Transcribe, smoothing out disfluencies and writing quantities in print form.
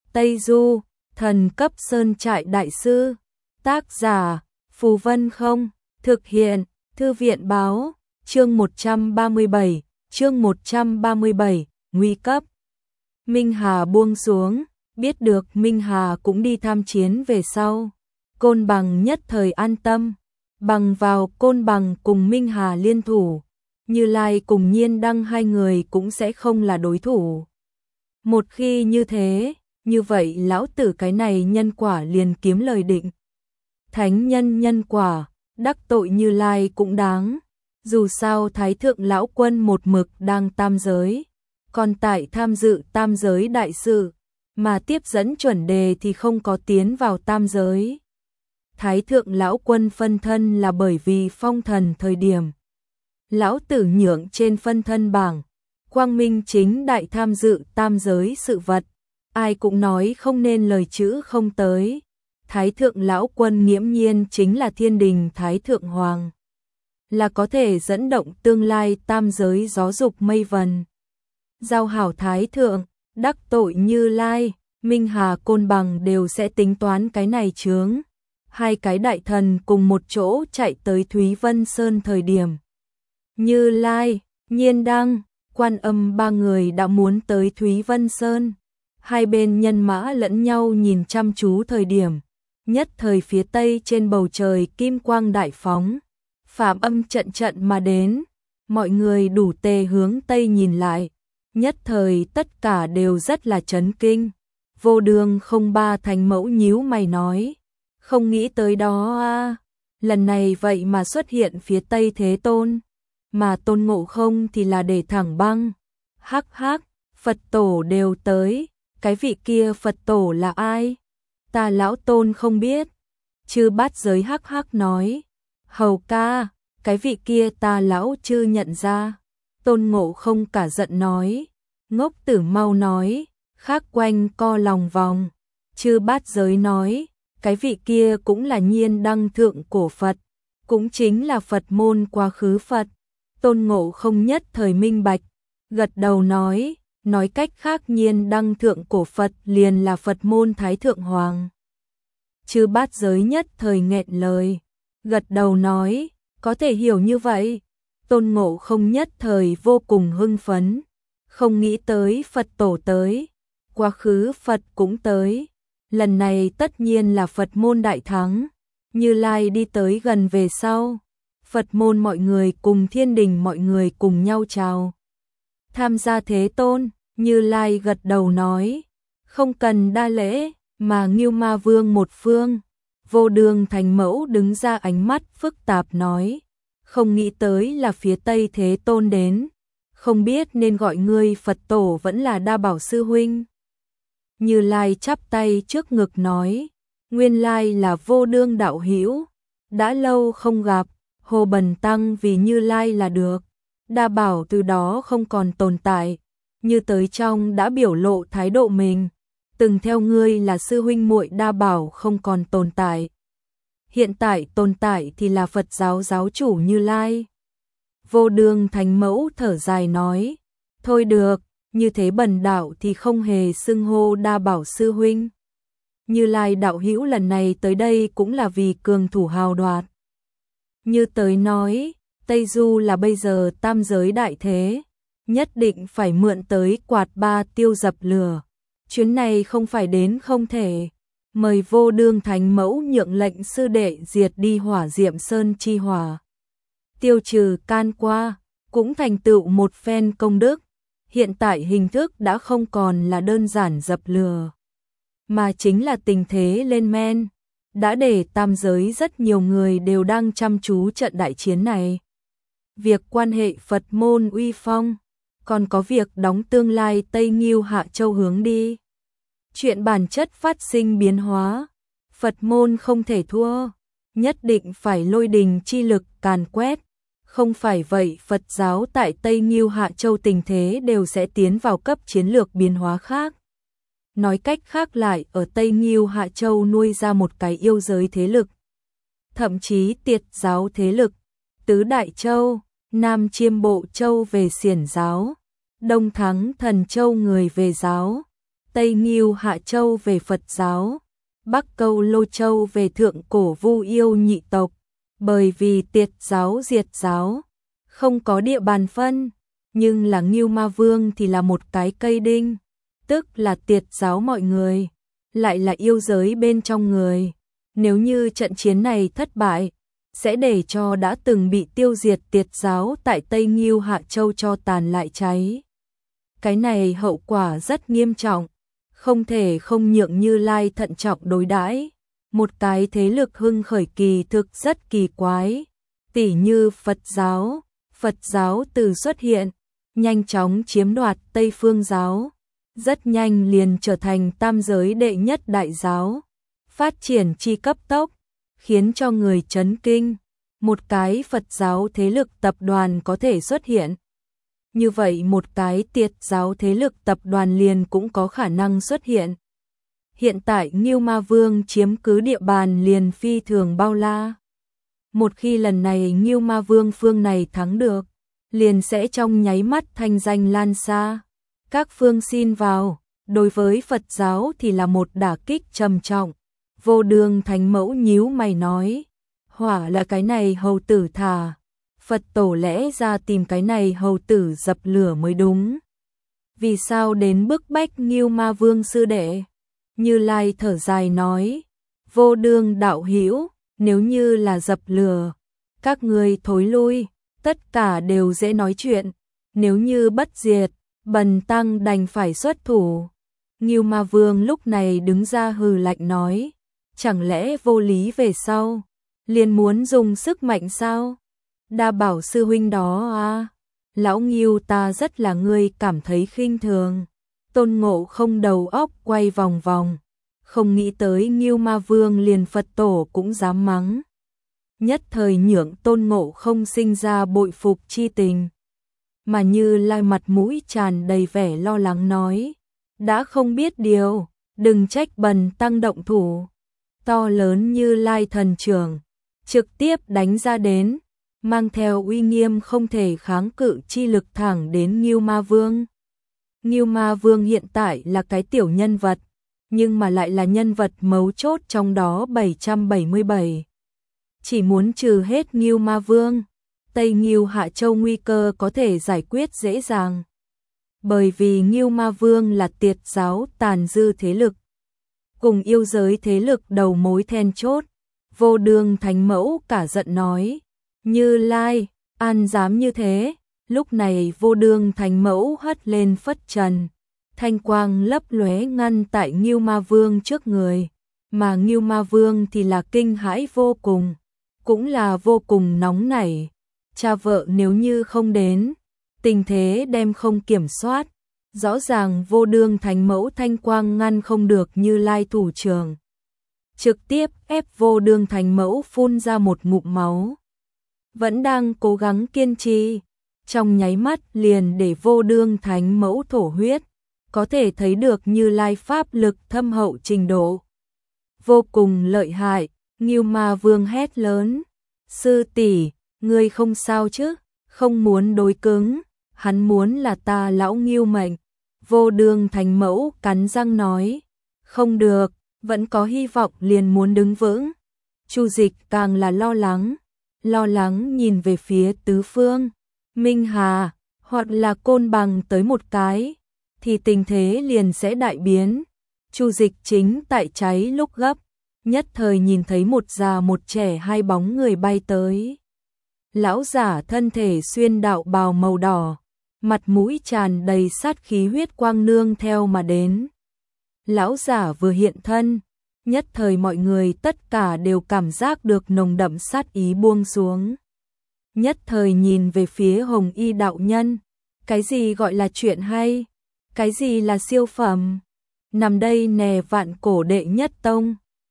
Tây Du, thần cấp sơn trại đại sư. Tác giả, Phù Vân Không. Thực hiện, Thư viện Báo. Chương 137, nguy cấp. Minh Hà buông xuống, biết được Minh Hà cũng đi tham chiến về sau. Côn Bằng nhất thời an tâm, bằng vào Côn Bằng cùng Minh Hà liên thủ, Như Lai cùng Nhiên Đăng hai người cũng sẽ không là đối thủ. Một khi như thế, như vậy lão tử cái này nhân quả liền kiếm lời định. Thánh nhân nhân quả, đắc tội Như Lai cũng đáng. Dù sao Thái Thượng Lão Quân một mực đang tam giới, còn tại tham dự tam giới đại sự, mà tiếp dẫn chuẩn đề thì không có tiến vào tam giới. Thái Thượng Lão Quân phân thân là bởi vì phong thần thời điểm. Lão tử nhượng trên phân thân bảng, quang minh chính đại tham dự tam giới sự vật, ai cũng nói không nên lời chữ không tới. Thái Thượng Lão Quân nghiễm nhiên chính là thiên đình Thái Thượng Hoàng, là có thể dẫn động tương lai tam giới gió dục mây vần. Giao hảo Thái Thượng, đắc tội Như Lai, Minh Hà Côn Bằng đều sẽ tính toán cái này chướng. Hai cái đại thần cùng một chỗ chạy tới Thúy Vân Sơn thời điểm. Như Lai, Nhiên Đăng, Quan Âm ba người đã muốn tới Thúy Vân Sơn. Hai bên nhân mã lẫn nhau nhìn chăm chú thời điểm. Nhất thời phía tây trên bầu trời kim quang đại phóng. Phạm âm trận trận mà đến. Mọi người đủ tề hướng tây nhìn lại. Nhất thời tất cả đều rất là chấn kinh. Vô Đường không ba Thánh Mẫu nhíu mày nói. Không nghĩ tới đó à. Lần này vậy mà xuất hiện phía tây Thế Tôn. Mà Tôn Ngộ Không thì là để thẳng băng. Hắc hắc, Phật tổ đều tới. Cái vị kia Phật tổ là ai? Ta lão Tôn không biết. Chư Bát Giới hắc hắc nói. Hầu ca, cái vị kia ta lão chư nhận ra. Tôn Ngộ Không cả giận nói. Ngốc tử mau nói. Khác quanh co lòng vòng. Chư Bát Giới nói. Cái vị kia cũng là Nhiên Đăng thượng cổ Phật. Cũng chính là Phật môn quá khứ Phật. Tôn Ngộ Không nhất thời minh bạch. Gật đầu nói. Nói cách khác Nhiên Đăng thượng cổ Phật liền là Phật môn Thái Thượng Hoàng. Chư Bát Giới nhất thời nghẹn lời. Gật đầu nói. Có thể hiểu như vậy. Tôn Ngộ Không nhất thời vô cùng hưng phấn. Không nghĩ tới Phật tổ tới. Quá khứ Phật cũng tới. Lần này tất nhiên là Phật môn đại thắng. Như Lai đi tới gần về sau. Phật môn mọi người cùng thiên đình mọi người cùng nhau chào. Tham gia Thế Tôn, Như Lai gật đầu nói. Không cần đa lễ, mà Ngưu Ma Vương một phương. Vô Đường Thánh Mẫu đứng ra ánh mắt phức tạp nói. Không nghĩ tới là phía Tây Thế Tôn đến. Không biết nên gọi ngươi Phật tổ vẫn là Đa Bảo Sư Huynh. Như Lai chắp tay trước ngực nói. Nguyên lai là Vô Đương đạo hữu. Đã lâu không gặp, Hồ Bần Tăng vì Như Lai là được. Đa Bảo từ đó không còn tồn tại. Như tới trong đã biểu lộ thái độ mình. Từng theo ngươi là sư huynh muội Đa Bảo không còn tồn tại. Hiện tại tồn tại thì là Phật giáo giáo chủ Như Lai. Vô Đường Thánh Mẫu thở dài nói. Thôi được, như thế bần đạo thì không hề xưng hô Đa Bảo sư huynh. Như Lai đạo hữu lần này tới đây cũng là vì cường thủ hào đoạt. Như tới nói, Tây Du là bây giờ tam giới đại thế. Nhất định phải mượn tới quạt ba tiêu dập lửa. Chuyến này không phải đến không thể. Mời Vô Đương Thánh Mẫu nhượng lệnh sư đệ diệt đi hỏa diệm sơn chi hỏa. Tiêu trừ can qua, cũng thành tựu một phen công đức. Hiện tại hình thức đã không còn là đơn giản dập lửa, mà chính là tình thế lên men. Đã để tam giới rất nhiều người đều đang chăm chú trận đại chiến này. Việc quan hệ Phật môn uy phong, còn có việc đóng tương lai Tây Ngưu Hạ Châu hướng đi. Chuyện bản chất phát sinh biến hóa, Phật môn không thể thua, nhất định phải lôi đình chi lực càn quét. Không phải vậy Phật giáo tại Tây Ngưu Hạ Châu tình thế đều sẽ tiến vào cấp chiến lược biến hóa khác. Nói cách khác lại ở Tây Ngưu Hạ Châu nuôi ra một cái yêu giới thế lực. Thậm chí tiệt giáo thế lực. Tứ Đại Châu, Nam Chiêm Bộ Châu về xiển giáo. Đông Thắng Thần Châu người về giáo. Tây Ngưu Hạ Châu về Phật giáo, Bắc Câu Lô Châu về Thượng Cổ Vu Yêu nhị tộc, bởi vì tiệt giáo diệt giáo, không có địa bàn phân, nhưng là Ngưu Ma Vương thì là một cái cây đinh, tức là tiệt giáo mọi người, lại là yêu giới bên trong người. Nếu như trận chiến này thất bại, sẽ để cho đã từng bị tiêu diệt tiệt giáo tại Tây Ngưu Hạ Châu cho tàn lại cháy. Cái này hậu quả rất nghiêm trọng, không thể không nhượng Như Lai thận trọng đối đãi. Một cái thế lực hưng khởi kỳ thực rất kỳ quái, tỉ như Phật giáo từ xuất hiện, nhanh chóng chiếm đoạt Tây Phương giáo, rất nhanh liền trở thành tam giới đệ nhất đại giáo, phát triển chi cấp tốc, khiến cho người chấn kinh. Một cái Phật giáo thế lực tập đoàn có thể xuất hiện, như vậy một cái tiệt giáo thế lực tập đoàn liền cũng có khả năng xuất hiện. Hiện tại Ngưu Ma Vương chiếm cứ địa bàn liền phi thường bao la. Một khi lần này Ngưu Ma Vương phương này thắng được, liền sẽ trong nháy mắt thanh danh lan xa. Các phương xin vào, đối với Phật giáo thì là một đả kích trầm trọng. Vô Đường Thánh Mẫu nhíu mày nói, hỏa là cái này hầu tử thả, Phật tổ lẽ ra tìm cái này hầu tử dập lửa mới đúng. Vì sao đến bức bách Ngưu Ma Vương sư đệ? Như Lai thở dài nói, Vô Đường đạo hữu, nếu như là dập lửa, các ngươi thối lui, tất cả đều dễ nói chuyện, nếu như bất diệt, bần tăng đành phải xuất thủ. Ngưu Ma Vương lúc này đứng ra hừ lạnh nói, chẳng lẽ vô lý về sau, liền muốn dùng sức mạnh sao? Đa bảo sư huynh đó à? Lão Ngưu ta rất là ngươi cảm thấy khinh thường. Tôn Ngộ Không đầu óc quay vòng vòng, không nghĩ tới Ngưu Ma Vương liền Phật tổ cũng dám mắng. Nhất thời nhượng Tôn Ngộ Không sinh ra bội phục chi tình. Mà Như Lai mặt mũi tràn đầy vẻ lo lắng nói, đã không biết điều, đừng trách bần tăng động thủ. To lớn Như Lai thần trưởng, trực tiếp đánh ra đến, mang theo uy nghiêm không thể kháng cự chi lực thẳng đến Ngưu Ma Vương. Ngưu Ma Vương hiện tại là cái tiểu nhân vật, nhưng mà lại là nhân vật mấu chốt trong đó 777. Chỉ muốn trừ hết Ngưu Ma Vương, Tây Ngưu Hạ Châu nguy cơ có thể giải quyết dễ dàng. Bởi vì Ngưu Ma Vương là tiệt giáo tàn dư thế lực, cùng yêu giới thế lực đầu mối then chốt. Vô Đường Thánh Mẫu cả giận nói, Như Lai, an dám như thế. Lúc này Vô Đường Thánh Mẫu hất lên phất trần, thanh quang lấp lóe ngăn tại Ngưu Ma Vương trước người, mà Ngưu Ma Vương thì là kinh hãi vô cùng, cũng là vô cùng nóng nảy. Cha vợ nếu như không đến, tình thế đem không kiểm soát. Rõ ràng Vô Đường Thánh Mẫu thanh quang ngăn không được Như Lai thủ trưởng, trực tiếp ép Vô Đường Thánh Mẫu phun ra một ngụm máu. Vẫn đang cố gắng kiên trì, trong nháy mắt liền để Vô Đường Thánh Mẫu thổ huyết, có thể thấy được Như Lai pháp lực thâm hậu trình độ. Vô cùng lợi hại. Ngưu Ma Vương hét lớn, sư tỷ, ngươi không sao chứ? Không muốn đối cứng, hắn muốn là ta lão Ngưu mệnh. Vô Đường Thánh Mẫu cắn răng nói, không được, vẫn có hy vọng liền muốn đứng vững. Chu Dịch càng là lo lắng nhìn về phía tứ phương. Minh Hà, hoặc là Côn Bằng tới một cái, thì tình thế liền sẽ đại biến. Chu Dịch chính tại cháy lúc gấp, nhất thời nhìn thấy một già một trẻ hai bóng người bay tới. Lão giả thân thể xuyên đạo bào màu đỏ, mặt mũi tràn đầy sát khí huyết quang nương theo mà đến. Lão giả vừa hiện thân, nhất thời mọi người tất cả đều cảm giác được nồng đậm sát ý buông xuống. Nhất thời nhìn về phía Hồng Y đạo nhân, cái gì gọi là chuyện hay, cái gì là siêu phẩm, nằm đây nè vạn cổ đệ nhất tông.